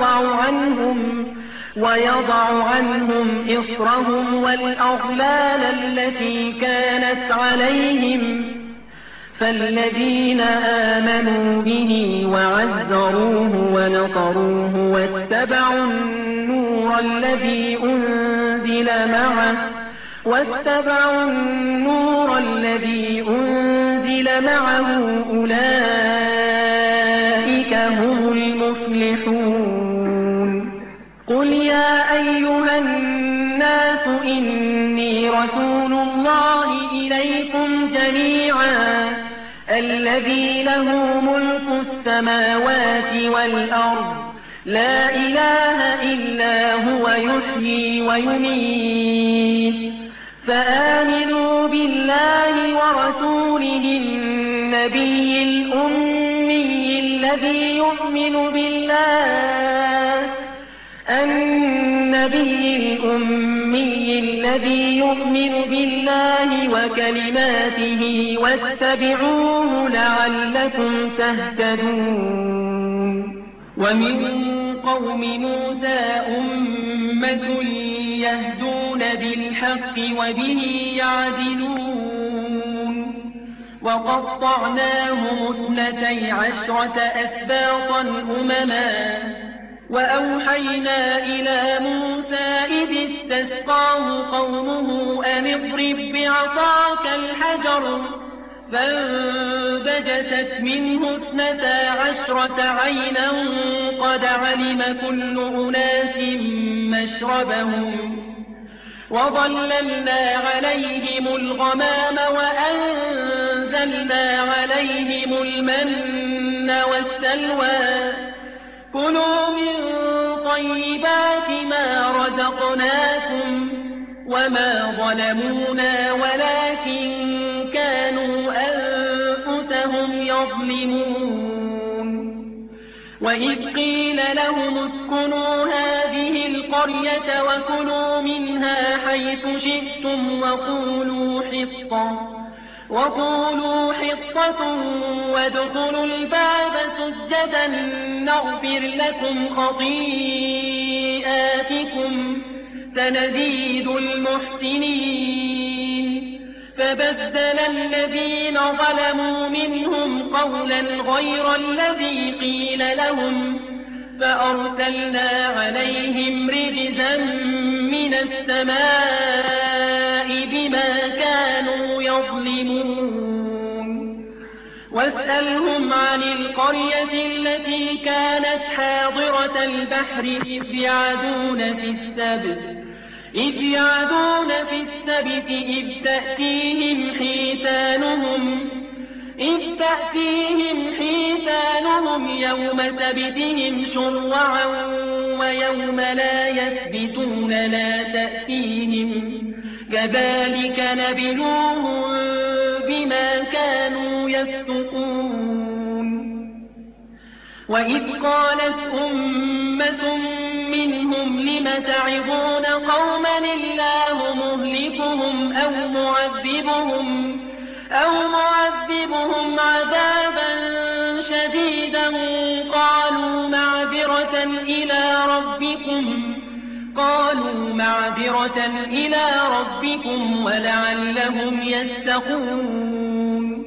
ويضع عنهم إصرهم والأغلال التي كانت عليهم فالذين آمنوا به وعزروه ونصروه واتبعوا النور الذي أنزل معه أولئك هم المفلحون قل يا أيها الناس إني رسول الله إليكم جميعا الذي له ملك السماوات والأرض لا إله إلا هو يحيي ويميت فآمنوا بالله ورسوله النبي الأمي الذي يؤمن بالله وكلماته واتبعوه لعلكم تهتدون ومن قوم موسى أمة يهدون بالحق وبه يعدلون وقطعناهم 12 أسباطا أمما وأوحينا إلى موسى إذ استسقاه قومه أن اضرب بعصاك الحجر فانبجست منه 12 عينا قد علم كل أناس مشربهم وظللنا عليهم الغمام وأنزلنا عليهم المن والسلوى كلوا من طيبات ما رزقناكم وما ظلمونا ولكن كانوا أنفسهم يظلمون وإذ قيل لهم اسكنوا هذه القرية وكلوا منها حيث شئتم وقولوا حطة وادخلوا الباب سجدا نغفر لكم خطيئاتكم سنزيد المحسنين فبدل الذين ظلموا منهم قولا غير الذي قيل لهم فأرسلنا عليهم رجزا من السماء بما كانوا يظلمون واسألهم عن القرية التي كانت حاضرة البحر إذ يعدون في السبت إذ تأتيهم حيتانهم يوم سبتهم شرعا ويوم لا يسبتون لا تأتيهم كذلك نبلوهم بما كانوا يفسقون وإذ قالت أمة منهم لم تعظون قوما الله مهلكهم أو معذبهم عذابا شديدا قالوا معذرة إلى ربكم ولعلهم يتقون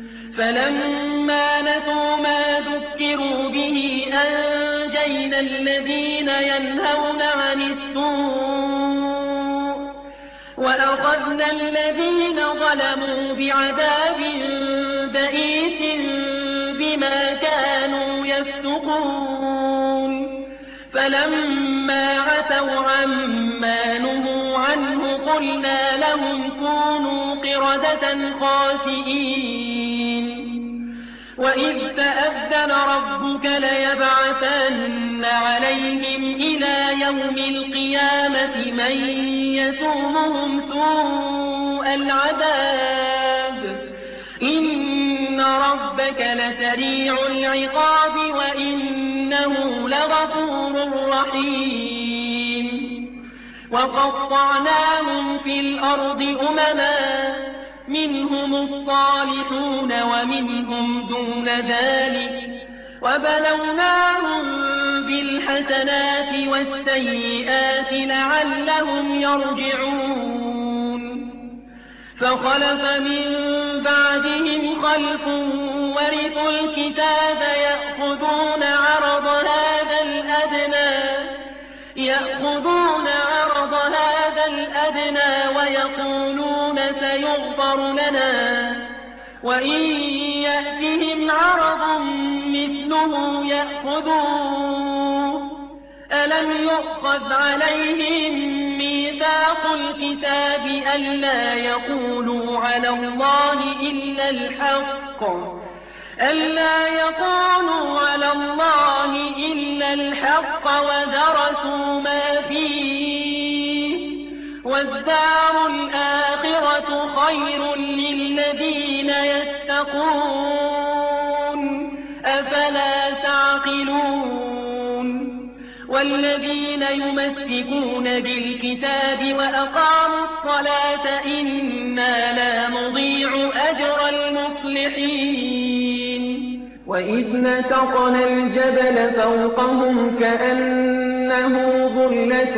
فلما نسوا ما ذكروا به أنجينا الذين ينهون عن السوء وأخذنا الذين ظلموا بعذاب بئيس بما كانوا يفسقون فلما عتوا عما نهوا عنه قلنا لهم كونوا قردة خاسئين وإذ تأذن ربك ليبعثن عليهم إلى يوم القيامة من يسومهم سوء العذاب إن ربك لسريع العقاب وإنه لغفور رحيم وقطعناهم في الأرض أمما منهم الصالحون ومنهم دون ذلك وبلوناهم بالحسنات والسيئات لعلهم يرجعون فخلف من بعدهم خلف ورثوا الكتاب يأخذون عرض هذا الأدنى ويقولون سيغفر لنا وإن يأتهم عرض مثله يأخذوه ألم يؤخذ عليهم ميثاق الكتاب ألا يقولوا على الله إلا الحق ودرسوا ما فيه والدار الآخرة خير للذين يتقون أفلا تعقلون والذين يمسكون بالكتاب وأقاموا الصلاة إنا لا نضيع أجر المصلحين وإذ نتقنا الجبل فوقهم كأنه ظلة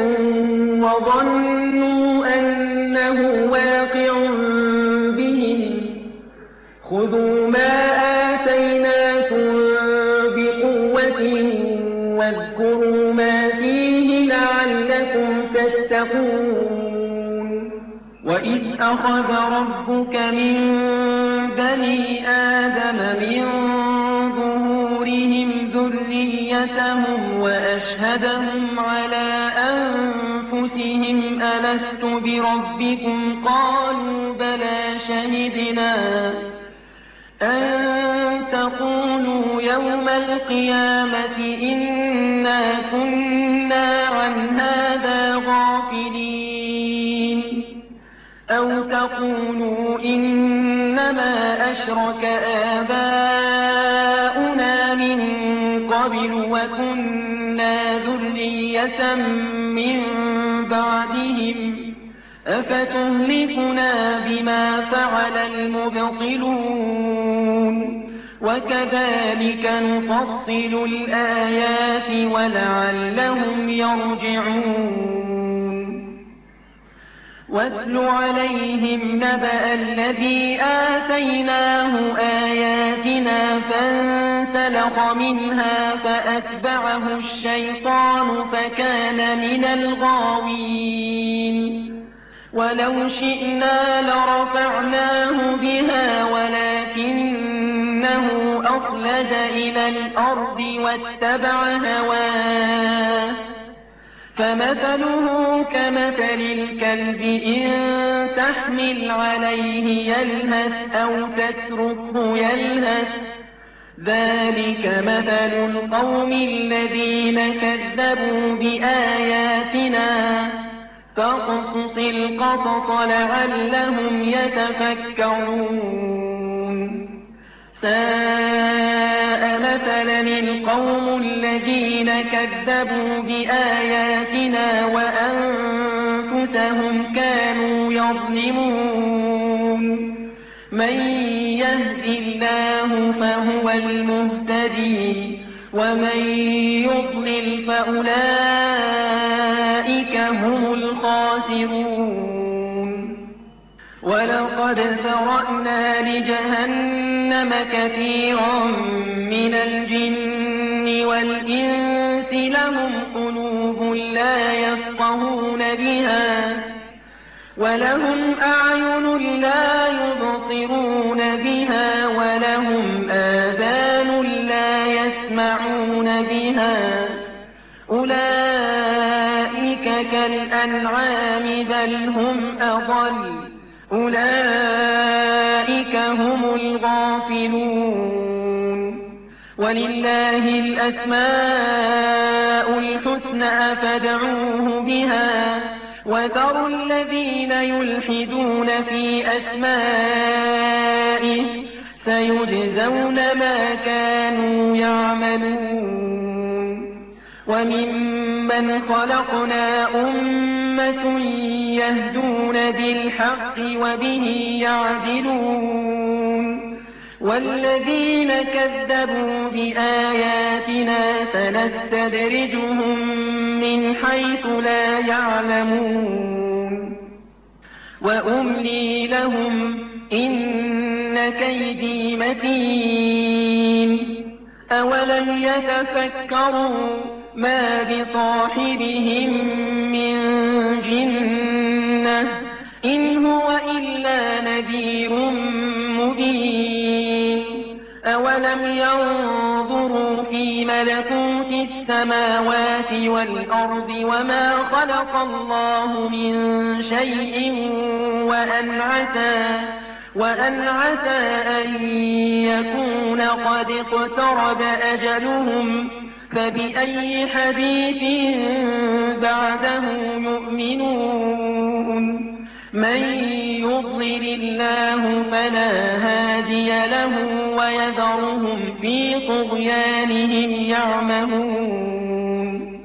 وظنوا أنه واقع بهم خذوا ما آتيناكم بقوة واذكروا ما فيه لعلكم تتقون وإذ أخذ ربك من بني آدم من ظهورهم ذريتهم وأشهدهم على أنفسهم ألست بربكم قالوا بلى شهدنا أن تقولوا يوم القيامة إنا كنا عن هذا غافلين أو تقولوا إنما أشرك آباؤنا من قبل وكنا ذرية من بعدهم أفتهلكنا بما فعل المبطلون وكذلك نفصل الآيات ولعلهم يرجعون واتل عليهم نبأ الذي آتيناه آياتنا فانسلخ منها فأتبعه الشيطان فكان من الغاوين ولو شئنا لرفعناه بها ولكنه أخلد إلى الأرض واتبع هواه فمثله كمثل الكلب إن تحمل عليه يلهث أو تتركه يلهث ذلك مثل القوم الذين كذبوا بآياتنا فاقصص القصص لعلهم يتفكرون ساء مثلا القوم الذين كذبوا بآياتنا وأنفسهم كانوا يظلمون من يهد الله فهو المهتدي ومن يضلل فأولئك هم الخاسرون ولقد ذرأنا لجهنم كثيرا من الجن والإنس لهم قلوب لا يفقهون بها ولهم أعين لا يبصرون بها ولهم آذان لا يسمعون بها أولئك كالأنعام بل هم أضل أولئك هم الغافلون ولله الأسماء الحسنى فادعوه بها وذروا الذين يلحدون في أسمائه سيجزون ما كانوا يعملون وممن خلقنا أمة يهدون بالحق وبه يعدلون والذين كذبوا بآياتنا سنستدرجهم من حيث لا يعلمون وأملي لهم إن كيدي متين أولم يتفكروا ما بصاحبهم من جنة إن هو إلا نذير مبين أولم ينظروا في ملكوت السماوات والأرض وما خلق الله من شيء وأن عسى أن يكون قد اقترب أجلهم فبأي حديث بعده يؤمنون من يضلل الله فلا هادي له ويذرهم في طغيانهم يعمهون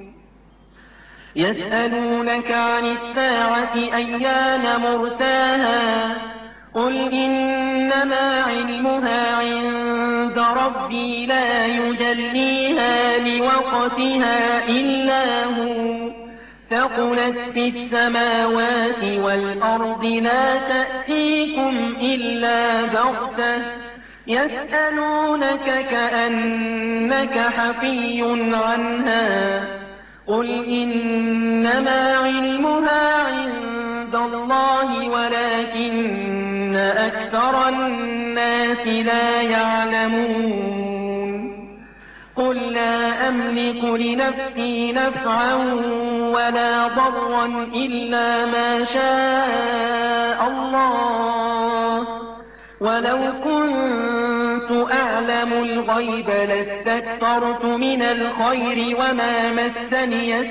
يسألونك عن الساعة أيان مرساها قل إنما علمها عند ربي لا يجليها لوقتها إلا هو ثقلت في السماوات والأرض لا تأتيكم إلا بغتة يسألونك كأنك حفي عنها قل إنما علمها عند الله ولكن أكثر الناس لا يعلمون قل لا أملك لنفسي نفعا ولا ضرا إلا ما شاء الله ولو كنت أعلم الغيب لاستكثرت من الخير وما مسني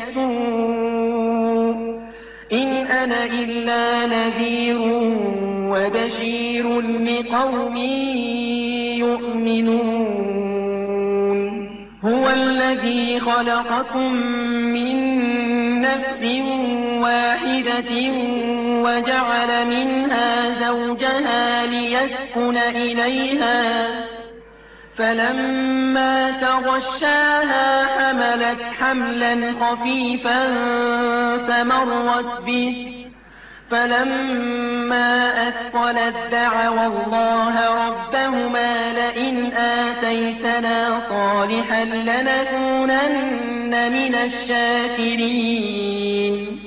السوء إن أنا إلا نذير وبشير لقوم يؤمنون هو الذي خلقكم من نفس واحدة وجعل منها زوجها ليسكن إليها فلما تغشاها حملت حملا خفيفا فمرت به فلما أثقلت دعوا الله ربهما لئن آتيتنا صالحا لنكونن من الشاكرين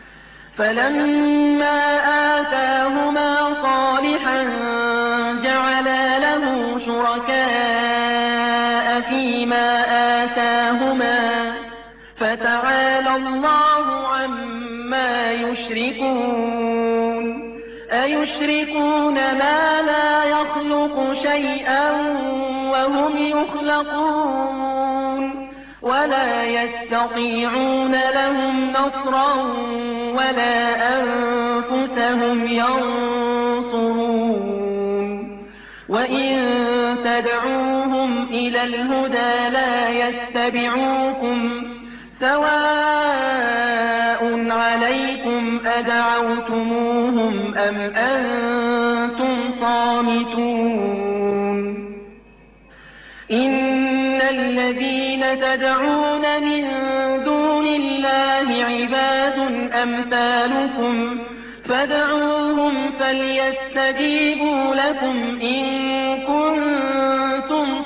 فلما آتاهما صالحا جعلا له شركاء فيما آتاهما فتعالى الله عما يشركون أيشركون ما لا يخلق شيئا وهم يخلقون ولا يستطيعون لهم نصرا ولا أنفسهم ينصرون وإن تدعوهم إلى الهدى لا يتبعوكم سواء عليكم أدعوتموهم أم أنتم صامتون إن الذين تدعون من دون الله عباد أمثالكم فادعوهم فليستجيبوا لكم إن كنتم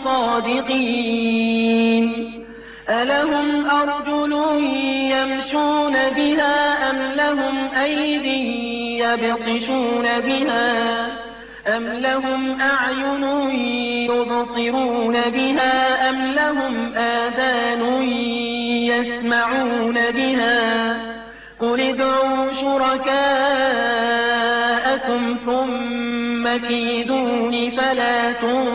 صادقين ألهم أرجل يمشون بها أم لهم أيد يبطشون بها أم لهم أعين يبصرون بها أم لهم آذان يسمعون بها قل ادعوا شركاءكم ثم كيدون فلا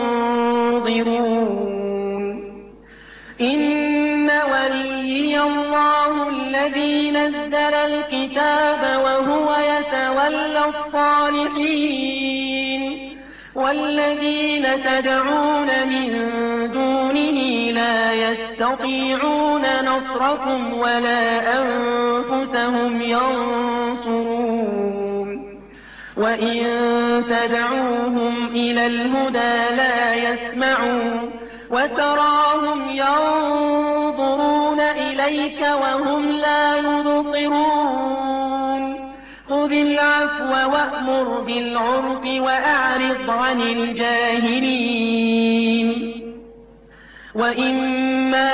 تنظرون إن وليي الله الذي نزل الكتاب وهو يتولى الصالحين والذين تدعون من دونه لا يستطيعون نصركم ولا أنفسهم ينصرون وإن تدعوهم إلى الهدى لا يسمعون وتراهم ينظرون إليك وهم لا يبصرون خذ العفو وأمر بالعرف وأعرض عن الجاهلين وإما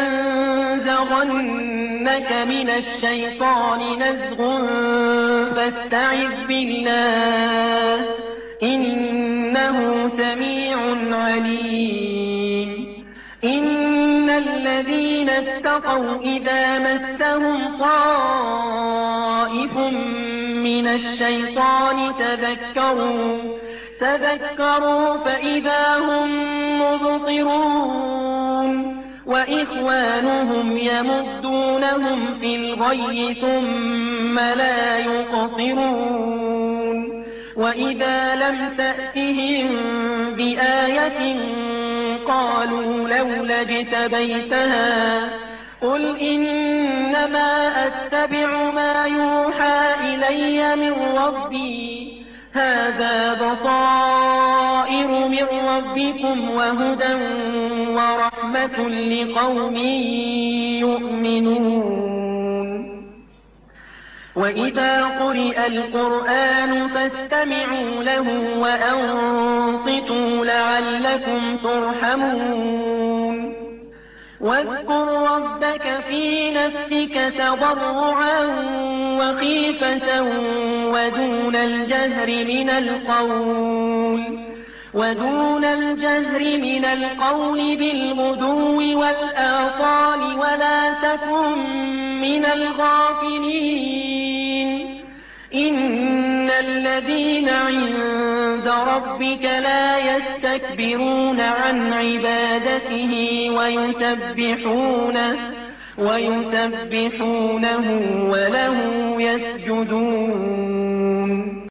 ينزغنك من الشيطان نزغ فاستعذ بالله إنه سميع عليم إن الذين اتقوا إذا مسهم طائف من الشيطان تذكروا فإذا هم مبصرون وإخوانهم يمدونهم في الغي ثم لا يقصرون وإذا لم تأتهم بآية قالوا لولا اجتبيتها قل إنما أتبع ما يوحى إلي من ربي هذا بصائر من ربكم وهدى ورحمة لقوم يؤمنون وإذا قرئ القرآن فاستمعوا له وأنصتوا لعلكم ترحمون واذكر ربك في نفسك تضرعا وخيفة ودون الجهر من القول بالغدو والآصال ولا تكن من الغافلين إن الذين عند ربك لا يستكبرون عن عبادته ويسبحونه وله يسجدون